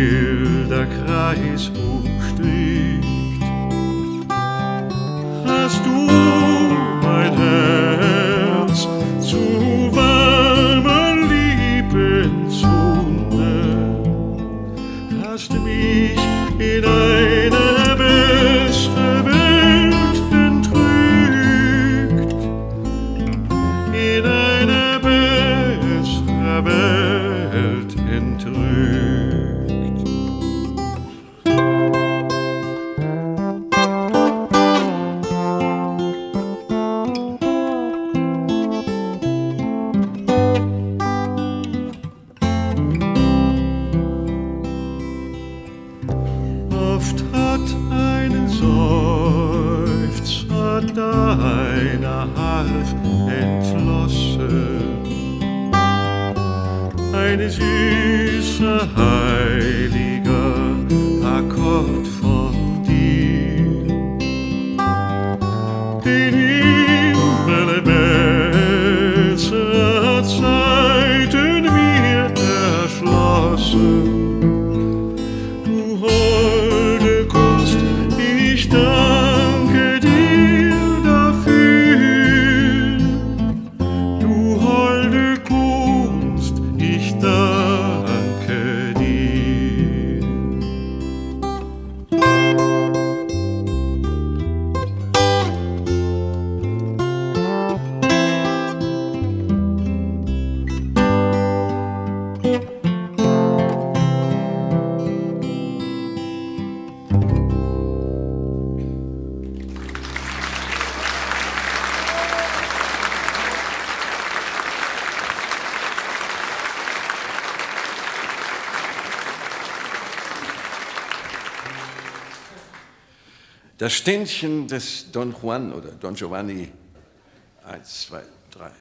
wilder Kreis umstrickt, hast du mein Herz zu warmer Liebenzunde, hast mich in eine bessere Welt entrückt, in eine bessere Welt entrückt. Oft hat ein Seufzer deiner half entlossen, eine süße, heiliger Akkord von dir, den Himmel besserer Zeiten mir erschlossen. Du holde Kunst, ich danke dir dafür. Du holde Kunst, ich danke dir. Das Ständchen des Don Juan oder Don Giovanni, 1, 2, 3.